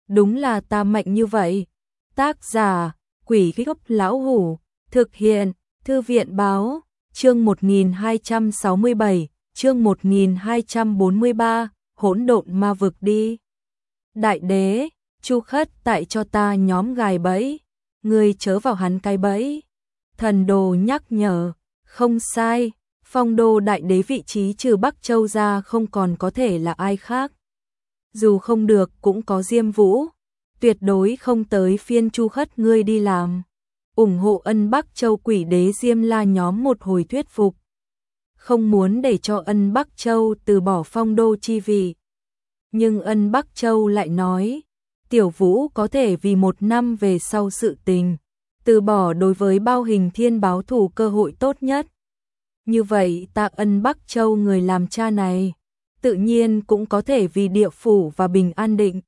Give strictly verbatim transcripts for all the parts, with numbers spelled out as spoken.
đúng là ta mạnh như vậy. Tác giả, Quỷ Gốc Lão Hủ, thực hiện, Thư viện Báo, chương một nghìn hai trăm sáu mươi bảy, chương một nghìn hai trăm bốn mươi ba, hỗn độn ma vực đi. Đại đế, Chu Khất tại cho ta nhóm gài bẫy, ngươi chớ vào hắn cái bẫy. Thần đồ nhắc nhở, không sai, Phong Đô đại đế vị trí trừ Bắc Châu ra không còn có thể là ai khác. Dù không được cũng có Diêm Vũ, tuyệt đối không tới phiên Chu Khất ngươi đi làm. Ủng hộ ân Bắc Châu quỷ đế Diêm La nhóm một hồi thuyết phục. Không muốn để cho ân Bắc Châu từ bỏ Phong Đô chi vị. Nhưng ân Bắc Châu lại nói, Tiểu Vũ có thể vì một năm về sau sự tình, từ bỏ đối với Bao Hình Thiên báo thù cơ hội tốt nhất. Như vậy ta ân Bắc Châu người làm cha này, tự nhiên cũng có thể vì địa phủ và bình an định.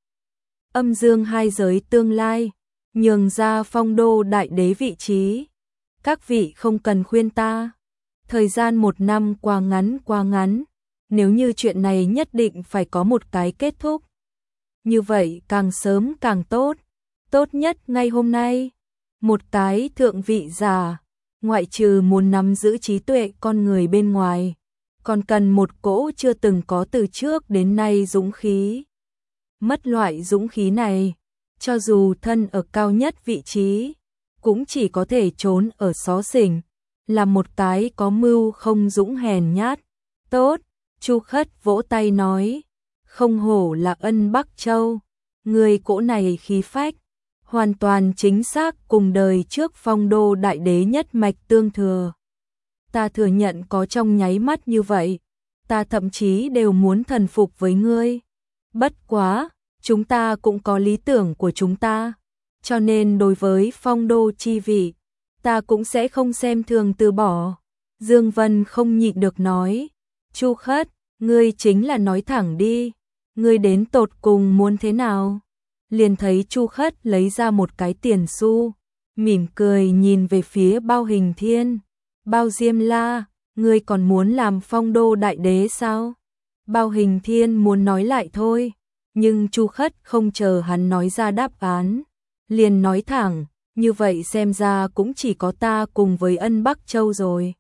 Âm dương hai giới tương lai, nhường ra Phong Đô đại đế vị trí. Các vị không cần khuyên ta. Thời gian một năm qua ngắn qua ngắn, nếu như chuyện này nhất định phải có một cái kết thúc. Như vậy càng sớm càng tốt, tốt nhất ngay hôm nay. Một cái thượng vị giả, ngoại trừ muốn nắm giữ trí tuệ con người bên ngoài, còn cần một cỗ chưa từng có từ trước đến nay dũng khí. Mất loại dũng khí này, cho dù thân ở cao nhất vị trí, cũng chỉ có thể trốn ở xó xỉnh, là một cái có mưu không dũng hèn nhát. Tốt, Chu Khất vỗ tay nói, không hổ là ân Bắc Châu, người cỗ này khí phách, hoàn toàn chính xác cùng đời trước Phong Đô đại đế nhất mạch tương thừa. Ta thừa nhận có trong nháy mắt như vậy, ta thậm chí đều muốn thần phục với ngươi. Bất quá, chúng ta cũng có lý tưởng của chúng ta, cho nên đối với Phong Đô chi vị, ta cũng sẽ không xem thường từ bỏ. Dương Vân không nhịn được nói, Chu Khất, ngươi chính là nói thẳng đi, ngươi đến tột cùng muốn thế nào? Liền thấy Chu Khất lấy ra một cái tiền xu, mỉm cười nhìn về phía Bao Hình Thiên. Bao Diêm La, ngươi còn muốn làm Phong Đô đại đế sao? Bao Hình Thiên muốn nói lại thôi, nhưng Chu Khất không chờ hắn nói ra đáp án, liền nói thẳng, như vậy xem ra cũng chỉ có ta cùng với ân Bắc Châu rồi.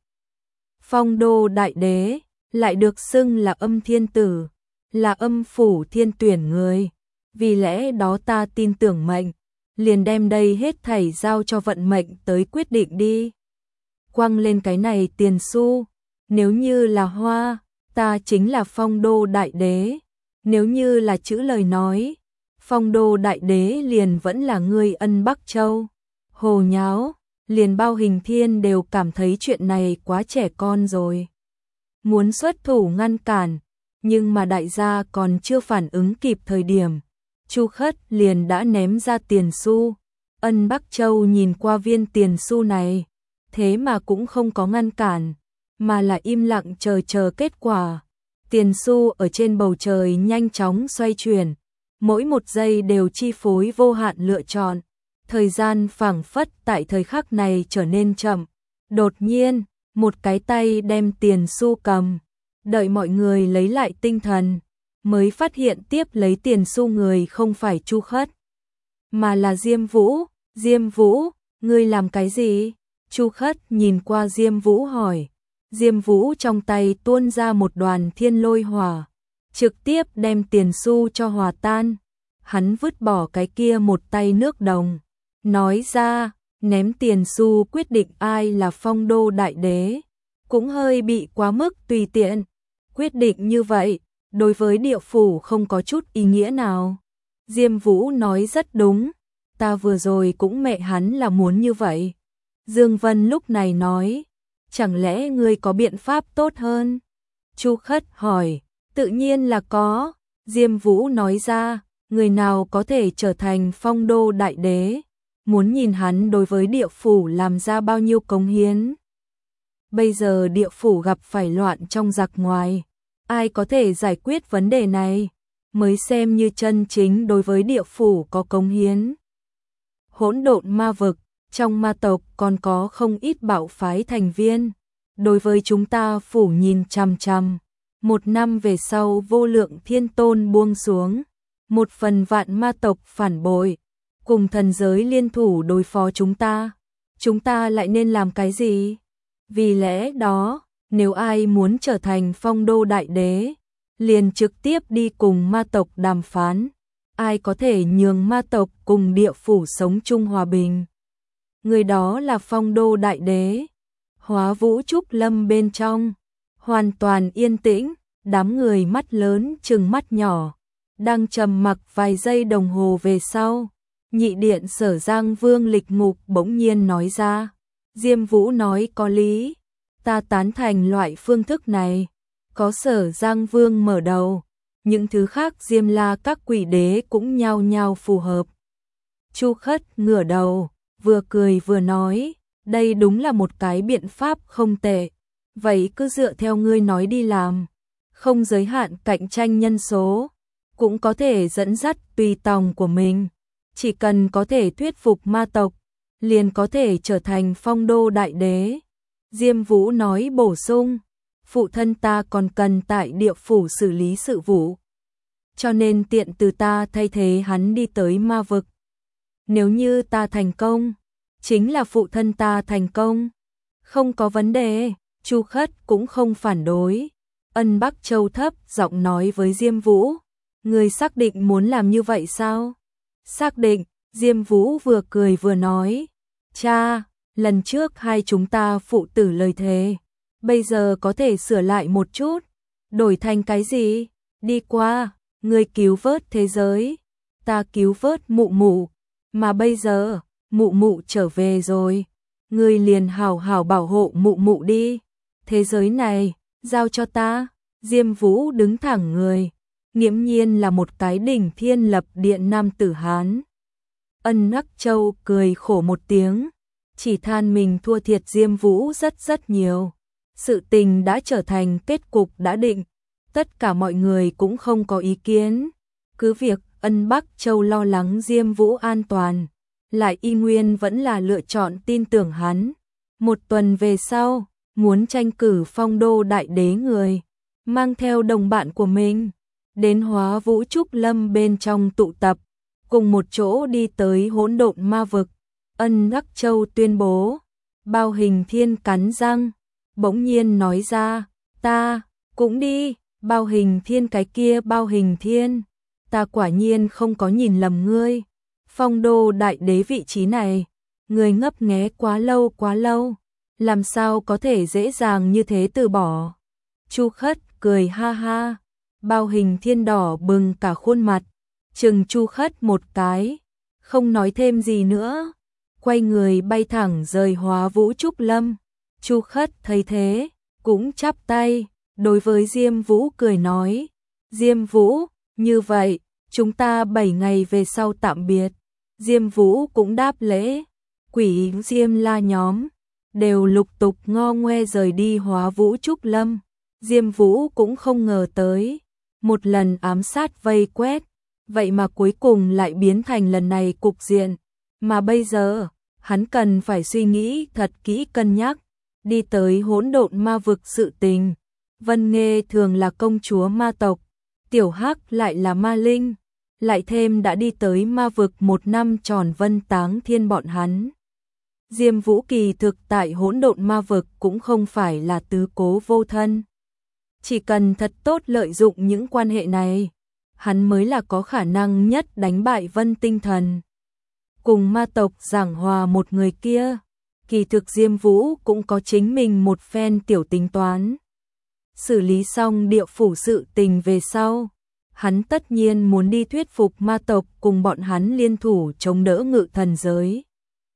Phong Đô đại đế, lại được xưng là âm thiên tử, là âm phủ thiên tuyển người. Vì lẽ đó ta tin tưởng mệnh, liền đem đây hết thảy giao cho vận mệnh tới quyết định đi. Quăng lên cái này tiền xu, nếu như là hoa, ta chính là Phong Đô đại đế, nếu như là chữ lời nói, Phong Đô đại đế liền vẫn là ngươi ân Bắc Châu. Hồ nháo, liền Bao Hình Thiên đều cảm thấy chuyện này quá trẻ con rồi. Muốn xuất thủ ngăn cản, nhưng mà đại gia còn chưa phản ứng kịp thời điểm. Chu Khất liền đã ném ra tiền xu. Ân Bắc Châu nhìn qua viên tiền xu này, thế mà cũng không có ngăn cản, mà là im lặng chờ chờ kết quả. Tiền xu ở trên bầu trời nhanh chóng xoay chuyển, mỗi một giây đều chi phối vô hạn lựa chọn. Thời gian phảng phất tại thời khắc này trở nên chậm. Đột nhiên, một cái tay đem tiền xu cầm, đợi mọi người lấy lại tinh thần, mới phát hiện tiếp lấy tiền xu người không phải Chu Khất, mà là Diêm Vũ. Diêm Vũ, ngươi làm cái gì? Chu Khất nhìn qua Diêm Vũ hỏi. Diêm Vũ trong tay tuôn ra một đoàn thiên lôi hỏa, trực tiếp đem tiền xu cho hòa tan. Hắn vứt bỏ cái kia một tay nước đồng, nói ra, ném tiền xu quyết định ai là Phong Đô đại đế, cũng hơi bị quá mức tùy tiện. Quyết định như vậy, đối với địa phủ không có chút ý nghĩa nào. Diêm Vũ nói rất đúng, ta vừa rồi cũng mẹ hắn là muốn như vậy. Dương Vân lúc này nói, chẳng lẽ ngươi có biện pháp tốt hơn? Chu Khất hỏi, tự nhiên là có. Diêm Vũ nói ra, người nào có thể trở thành Phong Đô đại đế, muốn nhìn hắn đối với địa phủ làm ra bao nhiêu cống hiến. Bây giờ địa phủ gặp phải loạn trong giặc ngoài, ai có thể giải quyết vấn đề này, mới xem như chân chính đối với địa phủ có cống hiến. Hỗn độn ma vực, trong ma tộc còn có không ít bạo phái thành viên, đối với chúng ta phủ nhìn chằm chằm. Một năm về sau vô lượng thiên tôn buông xuống, một phần vạn ma tộc phản bội, cùng thần giới liên thủ đối phó chúng ta. Chúng ta lại nên làm cái gì? Vì lẽ đó, nếu ai muốn trở thành phong đô đại đế, liền trực tiếp đi cùng ma tộc đàm phán. Ai có thể nhường ma tộc cùng địa phủ sống chung hòa bình, người đó là phong đô đại đế. Hóa Vũ Trúc Lâm bên trong hoàn toàn yên tĩnh, đám người mắt lớn trừng mắt nhỏ, đang trầm mặc vài giây đồng hồ về sau, nhị điện Sở Giang Vương Lịch Ngục bỗng nhiên nói ra. Diêm Vũ nói có lý, ta tán thành loại phương thức này. Có Sở Giang Vương mở đầu, những thứ khác Diêm La các quỷ đế cũng nhao nhao phù hợp. Chu Khất ngửa đầu, vừa cười vừa nói, đây đúng là một cái biện pháp không tệ. Vậy cứ dựa theo ngươi nói đi làm, không giới hạn cạnh tranh nhân số, cũng có thể dẫn dắt tùy tòng của mình. Chỉ cần có thể thuyết phục ma tộc, liền có thể trở thành phong đô đại đế. Diêm Vũ nói bổ sung, phụ thân ta còn cần tại địa phủ xử lý sự vụ, cho nên tiện từ ta thay thế hắn đi tới ma vực. Nếu như ta thành công, chính là phụ thân ta thành công. Không có vấn đề, Chu Khất cũng không phản đối. Ân Bắc Châu thấp giọng nói với Diêm Vũ, người xác định muốn làm như vậy sao? Xác định, Diêm Vũ vừa cười vừa nói, cha, lần trước hai chúng ta phụ tử lời thề, bây giờ có thể sửa lại một chút. Đổi thành cái gì? Đi qua, người cứu vớt thế giới, ta cứu vớt mụ mụ, mà bây giờ, mụ mụ trở về rồi, người liền hảo hảo bảo hộ mụ mụ đi. Thế giới này, giao cho ta. Diêm Vũ đứng thẳng người, nghiễm nhiên là một cái đỉnh thiên lập địa nam tử Hán. Ân Bắc Châu cười khổ một tiếng, chỉ than mình thua thiệt Diêm Vũ rất rất nhiều. Sự tình đã trở thành kết cục đã định, tất cả mọi người cũng không có ý kiến. Cứ việc Ân Bắc Châu lo lắng Diêm Vũ an toàn, lại y nguyên vẫn là lựa chọn tin tưởng hắn. Một tuần về sau, muốn tranh cử phong đô đại đế người, mang theo đồng bạn của mình, đến Hóa Vũ Trúc Lâm bên trong tụ tập, cùng một chỗ đi tới hỗn độn ma vực. Ân Bắc Châu tuyên bố, Bao Hình Thiên cắn răng, bỗng nhiên nói ra, ta cũng đi. Bao Hình Thiên cái kia Bao Hình Thiên, ta quả nhiên không có nhìn lầm ngươi. Phong đô đại đế vị trí này, ngươi ngấp nghé quá lâu quá lâu, làm sao có thể dễ dàng như thế từ bỏ. Chu Khất cười ha ha, Bao Hình Thiên đỏ bừng cả khuôn mặt, chừng Chu Khất một cái, không nói thêm gì nữa, quay người bay thẳng rời Hóa Vũ Trúc Lâm. Chu Khất thấy thế, cũng chắp tay, đối với Diêm Vũ cười nói, Diêm Vũ, như vậy, chúng ta bảy ngày về sau tạm biệt. Diêm Vũ cũng đáp lễ, quỷ Diêm La nhóm, đều lục tục ngo ngoe rời đi Hóa Vũ Trúc Lâm. Diêm Vũ cũng không ngờ tới, một lần ám sát vây quét, vậy mà cuối cùng lại biến thành lần này cục diện, mà bây giờ, hắn cần phải suy nghĩ thật kỹ cân nhắc, đi tới hỗn độn ma vực sự tình. Vân Nghê thường là công chúa ma tộc, Tiểu Hắc lại là ma linh, lại thêm đã đi tới ma vực một năm tròn Vân Táng Thiên bọn hắn. Diêm Vũ kỳ thực tại hỗn độn ma vực cũng không phải là tứ cố vô thân. Chỉ cần thật tốt lợi dụng những quan hệ này, hắn mới là có khả năng nhất đánh bại Vân Tinh Thần. Cùng ma tộc giảng hòa một người kia, kỳ thực Diêm Vũ cũng có chính mình một phen tiểu tính toán. Xử lý xong địa phủ sự tình về sau, hắn tất nhiên muốn đi thuyết phục ma tộc cùng bọn hắn liên thủ chống đỡ ngự thần giới.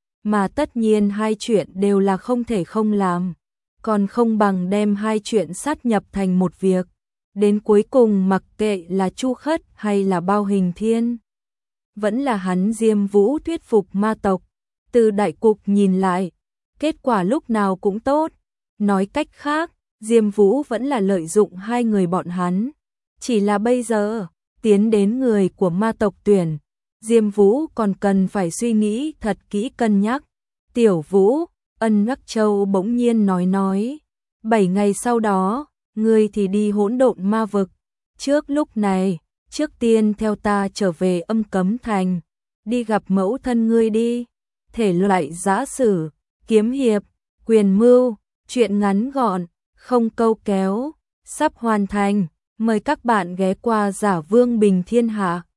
Mà tất nhiên hai chuyện đều là không thể không làm, còn không bằng đem hai chuyện sát nhập thành một việc. Đến cuối cùng mặc kệ là Chu Khất hay là Bao Hình Thiên, vẫn là hắn Diêm Vũ thuyết phục ma tộc. Từ đại cục nhìn lại, kết quả lúc nào cũng tốt. Nói cách khác, Diêm Vũ vẫn là lợi dụng hai người bọn hắn. Chỉ là bây giờ, tiến đến người của ma tộc tuyển, Diêm Vũ còn cần phải suy nghĩ thật kỹ cân nhắc. Tiểu Vũ, Ân Bắc Châu bỗng nhiên nói nói, bảy ngày sau đó, ngươi thì đi hỗn độn ma vực. Trước lúc này, trước tiên theo ta trở về Âm Cấm Thành, đi gặp mẫu thân ngươi đi. Thể loại giã sử, kiếm hiệp, quyền mưu, truyện ngắn gọn, không câu kéo, sắp hoàn thành. Mời các bạn ghé qua Giả Vương Bình Thiên Hạ.